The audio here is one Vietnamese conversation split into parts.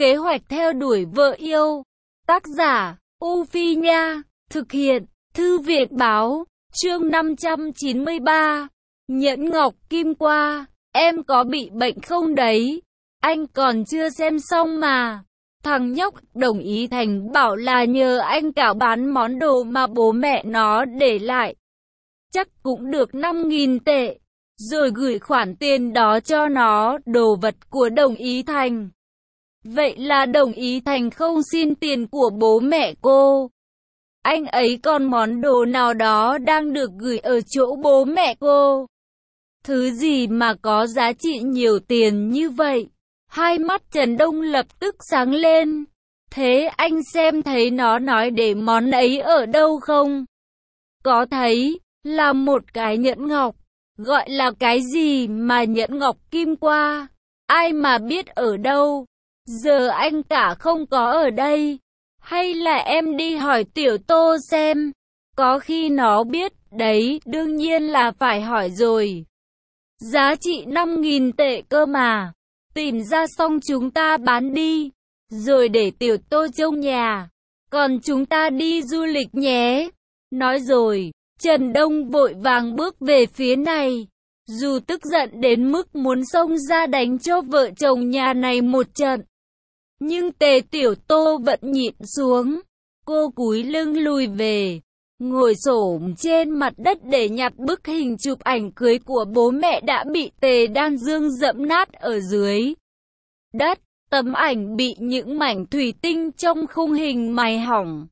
Kế hoạch theo đuổi vợ yêu. Tác giả, U Phi Nha. Thực hiện, Thư viện Báo. Chương 593. Nhẫn ngọc kim qua. Em có bị bệnh không đấy? Anh còn chưa xem xong mà. Thằng nhóc Đồng Ý Thành bảo là nhờ anh cạo bán món đồ mà bố mẹ nó để lại. Chắc cũng được 5.000 tệ. Rồi gửi khoản tiền đó cho nó, đồ vật của Đồng Ý Thành. Vậy là Đồng Ý Thành không xin tiền của bố mẹ cô. Anh ấy còn món đồ nào đó đang được gửi ở chỗ bố mẹ cô. Thứ gì mà có giá trị nhiều tiền như vậy? Hai mắt Trần Đông lập tức sáng lên. Thế anh xem thấy nó nói để món ấy ở đâu không? Có thấy, là một cái nhẫn ngọc. Gọi là cái gì mà nhẫn ngọc kim qua? Ai mà biết ở đâu? Giờ anh cả không có ở đây. Hay là em đi hỏi Tiểu Tô xem. Có khi nó biết, đấy, đương nhiên là phải hỏi rồi. Giá trị 5.000 tệ cơ mà. Tìm ra xong chúng ta bán đi. Rồi để Tiểu Tô trông nhà. Còn chúng ta đi du lịch nhé. Nói rồi, Trần Đông vội vàng bước về phía này. Dù tức giận đến mức muốn xông ra đánh cho vợ chồng nhà này một trận. Nhưng Tề Tiểu Tô vẫn nhịn xuống. Cô cúi lưng lùi về, ngồi xổm trên mặt đất để nhặt bức hình chụp ảnh cưới của bố mẹ đã bị Tề Đan Dương dẫm nát ở dưới đất. Tấm ảnh bị những mảnh thủy tinh trong khung hình mài hỏng.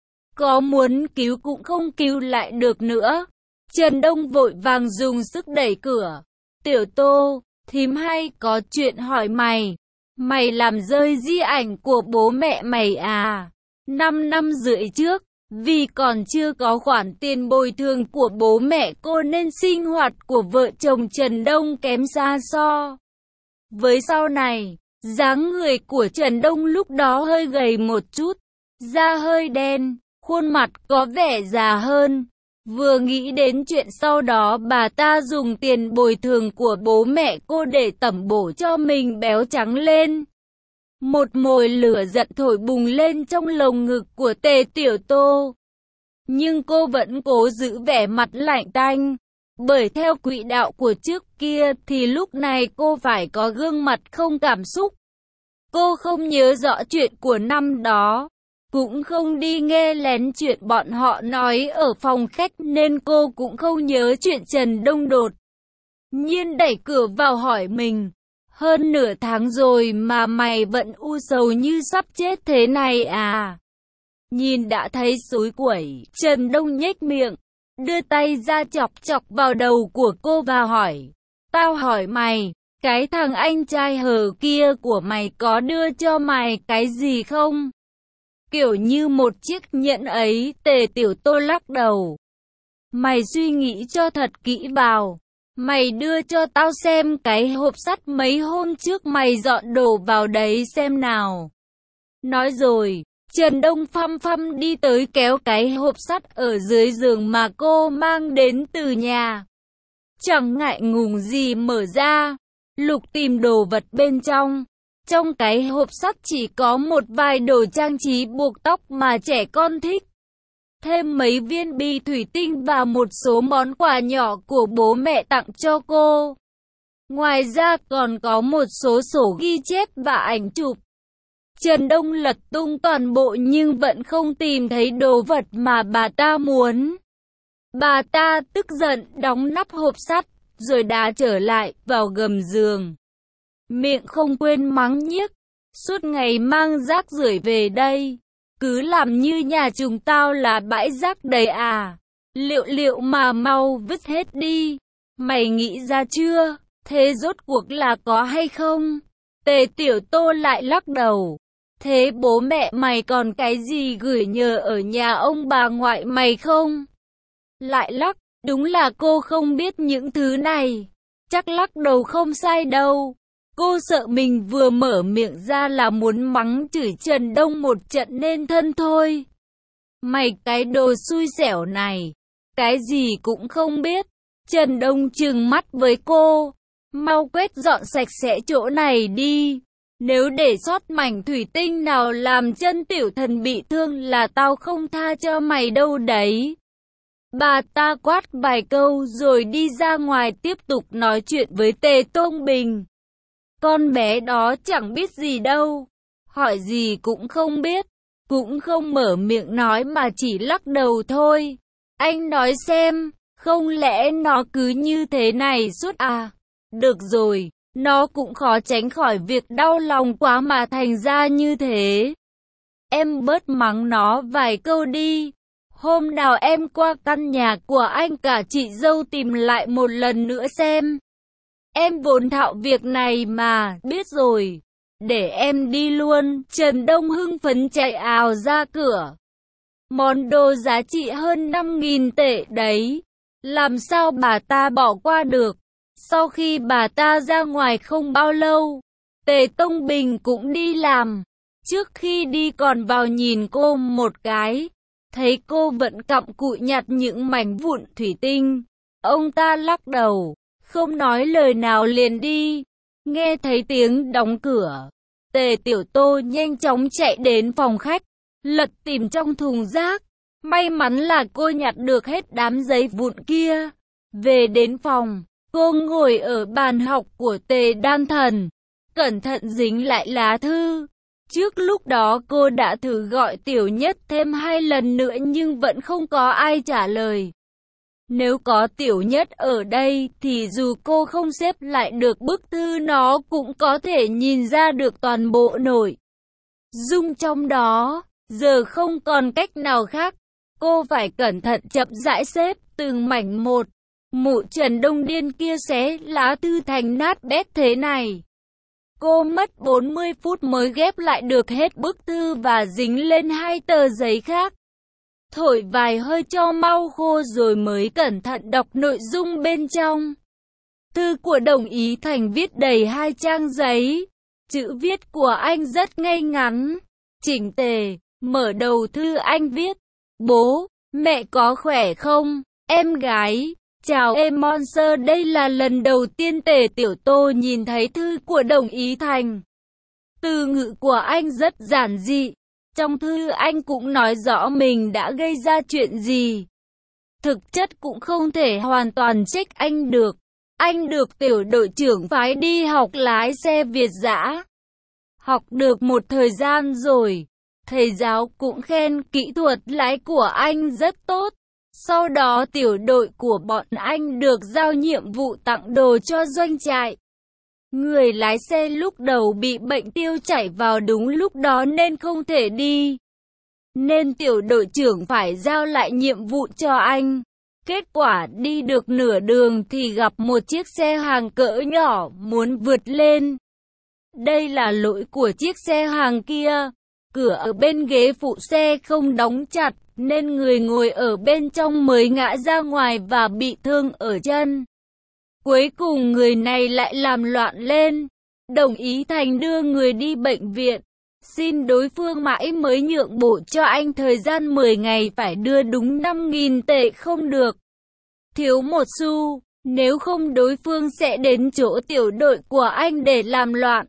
Có muốn cứu cũng không cứu lại được nữa. Trần Đông vội vàng dùng sức đẩy cửa. Tiểu Tô, thím hay có chuyện hỏi mày. Mày làm rơi di ảnh của bố mẹ mày à? 5 năm rưỡi trước, vì còn chưa có khoản tiền bồi thường của bố mẹ cô nên sinh hoạt của vợ chồng Trần Đông kém xa so với sau này. Dáng người của Trần Đông lúc đó hơi gầy một chút, da hơi đen, khuôn mặt có vẻ già hơn. Vừa nghĩ đến chuyện sau đó bà ta dùng tiền bồi thường của bố mẹ cô để tẩm bổ cho mình béo trắng lên. Một mồi lửa giận thổi bùng lên trong lồng ngực của Tề Tiểu Tô. Nhưng cô vẫn cố giữ vẻ mặt lạnh tanh. Bởi theo quỹ đạo của trước kia thì lúc này cô phải có gương mặt không cảm xúc. Cô không nhớ rõ chuyện của năm đó. Cũng không đi nghe lén chuyện bọn họ nói ở phòng khách nên cô cũng không nhớ chuyện Trần Đông đột nhiên đẩy cửa vào hỏi mình. Hơn nửa tháng rồi mà mày vẫn u sầu như sắp chết thế này à? Nhìn đã thấy xối quẩy, Trần Đông nhếch miệng, đưa tay ra chọc chọc vào đầu của cô và hỏi. Tao hỏi mày, cái thằng anh trai hờ kia của mày có đưa cho mày cái gì không? Kiểu như một chiếc nhẫn ấy. Tề Tiểu Tô lắc đầu. Mày suy nghĩ cho thật kỹ vào. Mày đưa cho tao xem cái hộp sắt mấy hôm trước mày dọn đồ vào đấy xem nào. Nói rồi, Trần Đông phăm phăm đi tới kéo cái hộp sắt ở dưới giường mà cô mang đến từ nhà. Chẳng ngại ngùng gì mở ra, lục tìm đồ vật bên trong. Trong cái hộp sắt chỉ có một vài đồ trang trí buộc tóc mà trẻ con thích. Thêm mấy viên bi thủy tinh và một số món quà nhỏ của bố mẹ tặng cho cô. Ngoài ra còn có một số sổ ghi chép và ảnh chụp. Trần Đông lật tung toàn bộ nhưng vẫn không tìm thấy đồ vật mà bà ta muốn. Bà ta tức giận đóng nắp hộp sắt, rồi đá trở lại vào gầm giường. Miệng không quên mắng nhiếc. Suốt ngày mang rác rưởi về đây. Cứ làm như nhà chúng tao là bãi rác đầy à? Liệu mà mau vứt hết đi. Mày nghĩ ra chưa? Thế rốt cuộc là có hay không? Tề Tiểu Tô lại lắc đầu. Thế bố mẹ mày còn cái gì gửi nhờ ở nhà ông bà ngoại mày không? Lại lắc, đúng là cô không biết những thứ này. Chắc lắc đầu không sai đâu. Cô sợ mình vừa mở miệng ra là muốn mắng chửi Trần Đông một trận nên thân thôi. Mày cái đồ xui xẻo này, cái gì cũng không biết. Trần Đông trừng mắt với cô. Mau quét dọn sạch sẽ chỗ này đi. Nếu để sót mảnh thủy tinh nào làm chân tiểu thần bị thương là tao không tha cho mày đâu đấy. Bà ta quát vài câu rồi đi ra ngoài tiếp tục nói chuyện với Tề Tông Bình. Con bé đó chẳng biết gì đâu, hỏi gì cũng không biết, cũng không mở miệng nói mà chỉ lắc đầu thôi. Anh nói xem, không lẽ nó cứ như thế này suốt à? Được rồi, nó cũng khó tránh khỏi việc đau lòng quá mà thành ra như thế. Em bớt mắng nó vài câu đi. Hôm nào em qua căn nhà của anh cả chị dâu tìm lại một lần nữa xem. Em vốn thạo việc này mà, biết rồi. Để em đi luôn. Trần Đông hưng phấn chạy ào ra cửa. Món đồ giá trị hơn 5.000 tệ đấy. Làm sao bà ta bỏ qua được? Sau khi bà ta ra ngoài không bao lâu, Tề Tông Bình cũng đi làm. Trước khi đi còn vào nhìn cô một cái. Thấy cô vẫn cặm cụi nhặt những mảnh vụn thủy tinh. Ông ta lắc đầu, không nói lời nào liền đi. Nghe thấy tiếng đóng cửa, Tề Tiểu Tô nhanh chóng chạy đến phòng khách, lật tìm trong thùng rác. May mắn là cô nhặt được hết đám giấy vụn kia. Về đến phòng, cô ngồi ở bàn học của Tề Đan Thần, cẩn thận dính lại lá thư. Trước lúc đó cô đã thử gọi Tiểu Nhất thêm 2 lần nữa nhưng vẫn không có ai trả lời. Nếu có Tiểu Nhất ở đây thì dù cô không xếp lại được bức thư nó cũng có thể nhìn ra được toàn bộ nội dung trong đó. Giờ không còn cách nào khác, cô phải cẩn thận chậm rãi xếp từng mảnh một. Mụ Trần Đông điên kia xé lá thư thành nát bét thế này. Cô mất 40 phút mới ghép lại được hết bức thư và dính lên 2 tờ giấy khác. Thổi vài hơi cho mau khô rồi mới cẩn thận đọc nội dung bên trong. Thư của Đồng Ý Thành viết đầy 2 trang giấy. Chữ viết của anh rất ngay ngắn, chỉnh tề. Mở đầu thư anh viết: Bố, mẹ có khỏe không? Em gái. Chào em Monster, đây là lần đầu tiên Tề Tiểu Tô nhìn thấy thư của Đồng Ý Thành. Từ ngữ của anh rất giản dị. Trong thư anh cũng nói rõ mình đã gây ra chuyện gì. Thực chất cũng không thể hoàn toàn trách anh được. Anh được tiểu đội trưởng phái đi học lái xe Việt dã. Học được một thời gian rồi, thầy giáo cũng khen kỹ thuật lái của anh rất tốt. Sau đó tiểu đội của bọn anh được giao nhiệm vụ tặng đồ cho doanh trại. Người lái xe lúc đầu bị bệnh tiêu chảy vào đúng lúc đó nên không thể đi. Nên tiểu đội trưởng phải giao lại nhiệm vụ cho anh. Kết quả đi được nửa đường thì gặp một chiếc xe hàng cỡ nhỏ muốn vượt lên. Đây là lỗi của chiếc xe hàng kia. Cửa ở bên ghế phụ xe không đóng chặt, nên người ngồi ở bên trong mới ngã ra ngoài và bị thương ở chân. Cuối cùng người này lại làm loạn lên. Đồng Ý Thành đưa người đi bệnh viện. Xin đối phương mãi mới nhượng bộ cho anh thời gian 10 ngày phải đưa đúng 5.000 tệ không được. Thiếu một xu, nếu không đối phương sẽ đến chỗ tiểu đội của anh để làm loạn.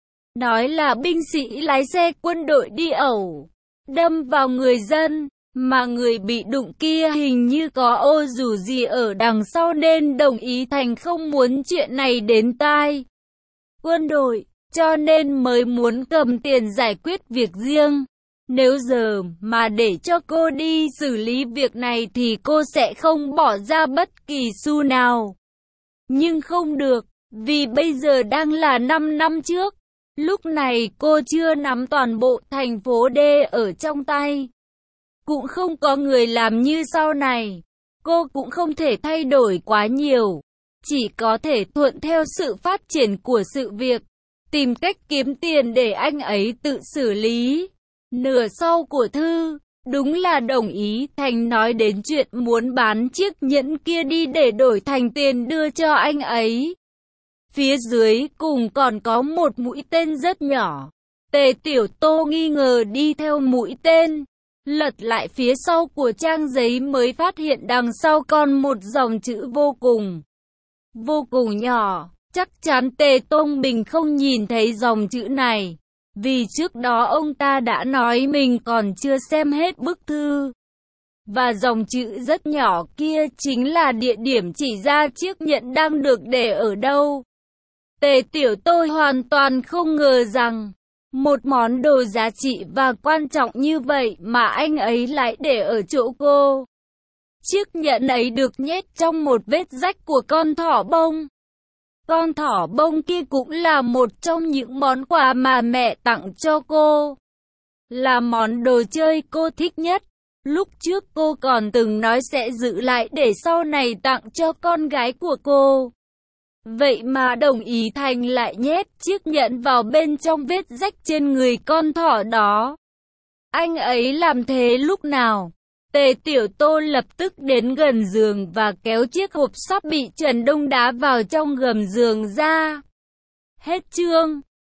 Nói là binh sĩ lái xe quân đội đi ẩu, đâm vào người dân, mà người bị đụng kia hình như có ô dù gì ở đằng sau nên Đồng Ý Thành không muốn chuyện này đến tai quân đội, cho nên mới muốn cầm tiền giải quyết việc riêng. Nếu giờ mà để cho cô đi xử lý việc này thì cô sẽ không bỏ ra bất kỳ xu nào. Nhưng không được, vì bây giờ đang là 5 năm trước. Lúc này cô chưa nắm toàn bộ thành phố D ở trong tay. Cũng không có người làm như sau này. Cô cũng không thể thay đổi quá nhiều. Chỉ có thể thuận theo sự phát triển của sự việc. Tìm cách kiếm tiền để anh ấy tự xử lý. Nửa sau của thư, đúng là Đồng Ý Thành nói đến chuyện muốn bán chiếc nhẫn kia đi để đổi thành tiền đưa cho anh ấy. Phía dưới cùng còn có một mũi tên rất nhỏ. Tề Tiểu Tô nghi ngờ đi theo mũi tên. Lật lại phía sau của trang giấy mới phát hiện đằng sau còn một dòng chữ vô cùng nhỏ. Chắc chắn Tề Tông Bình không nhìn thấy dòng chữ này, vì trước đó ông ta đã nói mình còn chưa xem hết bức thư. Và dòng chữ rất nhỏ kia chính là địa điểm chỉ ra chiếc nhẫn đang được để ở đâu. Tề Tiểu Tôi hoàn toàn không ngờ rằng một món đồ giá trị và quan trọng như vậy mà anh ấy lại để ở chỗ cô. Chiếc nhẫn ấy được nhét trong một vết rách của con thỏ bông. Con thỏ bông kia cũng là một trong những món quà mà mẹ tặng cho cô. Là món đồ chơi cô thích nhất. Lúc trước cô còn từng nói sẽ giữ lại để sau này tặng cho con gái của cô. Vậy mà đồng ý Thành lại nhét chiếc nhẫn vào bên trong vết rách trên người con thỏ đó. Anh ấy làm thế lúc nào? Tề Tiểu Tô lập tức đến gần giường và kéo chiếc hộp sắp bị Trần Đông đá vào trong gầm giường ra. Hết chương.